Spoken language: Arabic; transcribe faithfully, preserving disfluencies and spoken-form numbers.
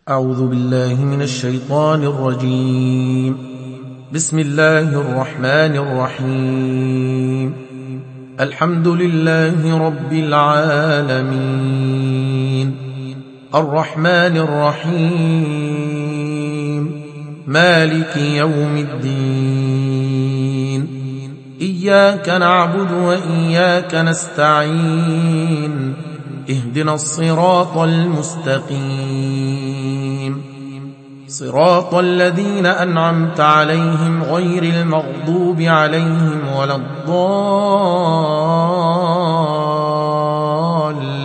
أعوذ بالله من الشيطان الرجيم. بسم الله الرحمن الرحيم. الحمد لله رب العالمين، الرحمن الرحيم، مالك يوم الدين. إياك نعبد وإياك نستعين، اهدنا الصراط المستقيم، صراط الذين أنعمت عليهم غير المغضوب عليهم ولا الضالين.